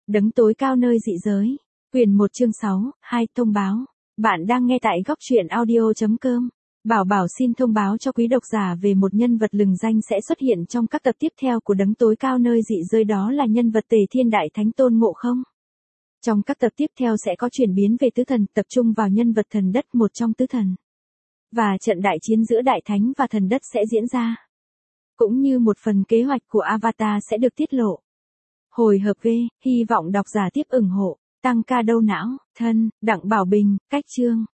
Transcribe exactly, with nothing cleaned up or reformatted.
Đấng tối cao nơi dị giới. Quyền một chương sáu, hai thông báo. Bạn đang nghe tại góc truyện audio chấm com. Bảo Bảo xin thông báo cho quý độc giả về một nhân vật lừng danh sẽ xuất hiện trong các tập tiếp theo của Đấng tối cao nơi dị giới, đó là nhân vật Tề Thiên Đại Thánh Tôn Ngộ Không. Trong các tập tiếp theo sẽ có chuyển biến về tứ thần, tập trung vào nhân vật thần đất, một trong tứ thần. Và trận đại chiến giữa Đại Thánh và thần đất sẽ diễn ra. Cũng như một phần kế hoạch của Avatar sẽ được tiết lộ. Hồi hợp V, hy vọng độc giả tiếp ủng hộ. Tăng ca đâu não, thân, Đặng Bảo Bình, cách chương.